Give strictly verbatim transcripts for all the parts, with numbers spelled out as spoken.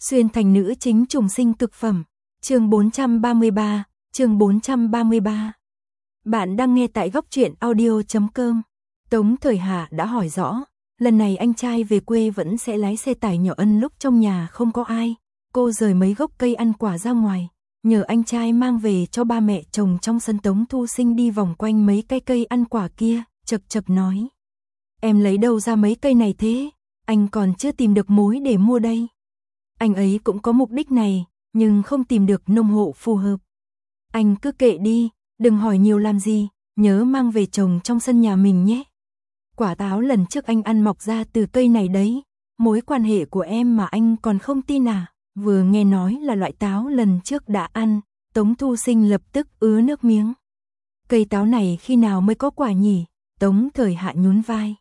Xuyên thành nữ chính trùng sinh cực phẩm. Chương bốn trăm ba mươi ba, chương bốn trăm ba mươi ba. Bạn đang nghe tại góc truyện audio chấm com. Tống Thời Hạ đã hỏi rõ, lần này anh trai về quê vẫn sẽ lái xe tải nhỏ ân lúc trong nhà không có ai. Cô rời mấy gốc cây ăn quả ra ngoài, nhờ anh trai mang về cho ba mẹ trồng trong sân. Tống Thu Sinh đi vòng quanh mấy cây cây ăn quả kia, chật chật nói. Em lấy đâu ra mấy cây này thế? Anh còn chưa tìm được mối để mua đây. Anh ấy cũng có mục đích này, nhưng không tìm được nông hộ phù hợp. Anh cứ kệ đi, đừng hỏi nhiều làm gì, nhớ mang về trồng trong sân nhà mình nhé. Quả táo lần trước anh ăn mọc ra từ cây này đấy, mối quan hệ của em mà anh còn không tin à? Vừa nghe nói là loại táo lần trước đã ăn, Tống Thu Sinh lập tức ứa nước miếng. Cây táo này khi nào mới có quả nhỉ? Tống Thời Hạ nhún vai.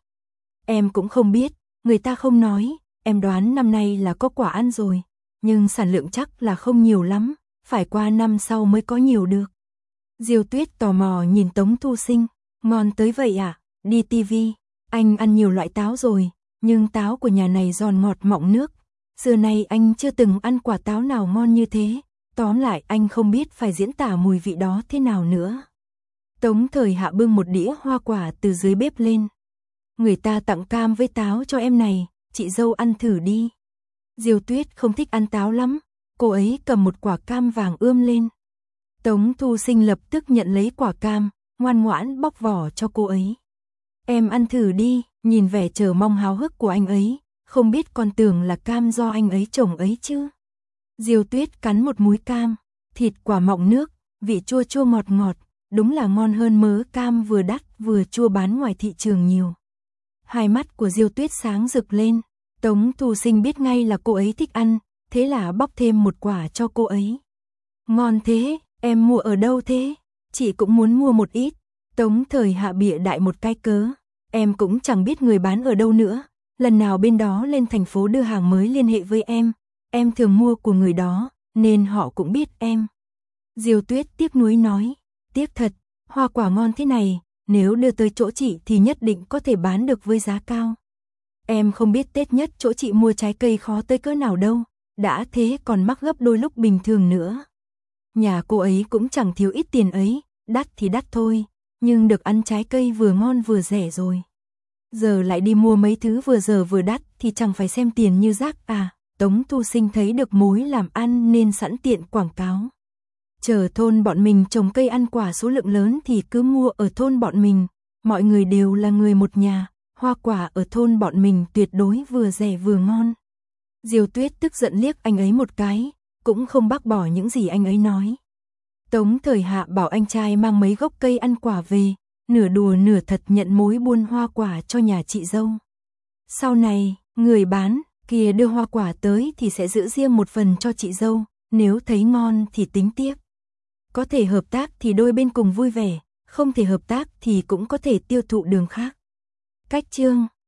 Em cũng không biết, người ta không nói, em đoán năm nay là có quả ăn rồi, nhưng sản lượng chắc là không nhiều lắm, phải qua năm sau mới có nhiều được. Diêu Tuyết tò mò nhìn Tống Thu Sinh, ngon tới vậy à? Đi tivi, anh ăn nhiều loại táo rồi, nhưng táo của nhà này giòn ngọt mọng nước. Xưa nay anh chưa từng ăn quả táo nào ngon như thế, tóm lại anh không biết phải diễn tả mùi vị đó thế nào nữa. Tống Thời Hạ bưng một đĩa hoa quả từ dưới bếp lên. Người ta tặng cam với táo cho em này, chị dâu ăn thử đi. Diêu Tuyết không thích ăn táo lắm, cô ấy cầm một quả cam vàng ươm lên. Tống Thu Sinh lập tức nhận lấy quả cam, ngoan ngoãn bóc vỏ cho cô ấy. Em ăn thử đi, nhìn vẻ chờ mong háo hức của anh ấy, không biết còn tưởng là cam do anh ấy trồng ấy chứ. Diêu Tuyết cắn một múi cam, thịt quả mọng nước, vị chua chua ngọt ngọt, đúng là ngon hơn mớ cam vừa đắt vừa chua bán ngoài thị trường nhiều. Hai mắt của Diêu Tuyết sáng rực lên, Tống Thu Sinh biết ngay là cô ấy thích ăn, thế là bóc thêm một quả cho cô ấy. Ngon thế, em mua ở đâu thế? Chị cũng muốn mua một ít. Tống Thời Hạ bịa đại một cái cớ, em cũng chẳng biết người bán ở đâu nữa, lần nào bên đó lên thành phố đưa hàng mới liên hệ với em, em thường mua của người đó, nên họ cũng biết em. Diêu Tuyết tiếc nuối nói, tiếc thật, hoa quả ngon thế này, nếu đưa tới chỗ chị thì nhất định có thể bán được với giá cao. Em không biết Tết nhất chỗ chị mua trái cây khó tới cỡ nào đâu, đã thế còn mắc gấp đôi lúc bình thường nữa. Nhà cô ấy cũng chẳng thiếu ít tiền ấy, đắt thì đắt thôi, nhưng được ăn trái cây vừa ngon vừa rẻ rồi. Giờ lại đi mua mấy thứ vừa giờ vừa đắt thì chẳng phải xem tiền như rác à? Tống Thu Sinh thấy được mối làm ăn nên sẵn tiện quảng cáo. Chờ thôn bọn mình trồng cây ăn quả số lượng lớn thì cứ mua ở thôn bọn mình, mọi người đều là người một nhà, hoa quả ở thôn bọn mình tuyệt đối vừa rẻ vừa ngon. Diêu Tuyết tức giận liếc anh ấy một cái, cũng không bác bỏ những gì anh ấy nói. Tống Thời Hạ bảo anh trai mang mấy gốc cây ăn quả về, nửa đùa nửa thật nhận mối buôn hoa quả cho nhà chị dâu. Sau này, người bán kia đưa hoa quả tới thì sẽ giữ riêng một phần cho chị dâu, nếu thấy ngon thì tính tiếp. Có thể hợp tác thì đôi bên cùng vui vẻ, không thể hợp tác thì cũng có thể tiêu thụ đường khác. Cách chương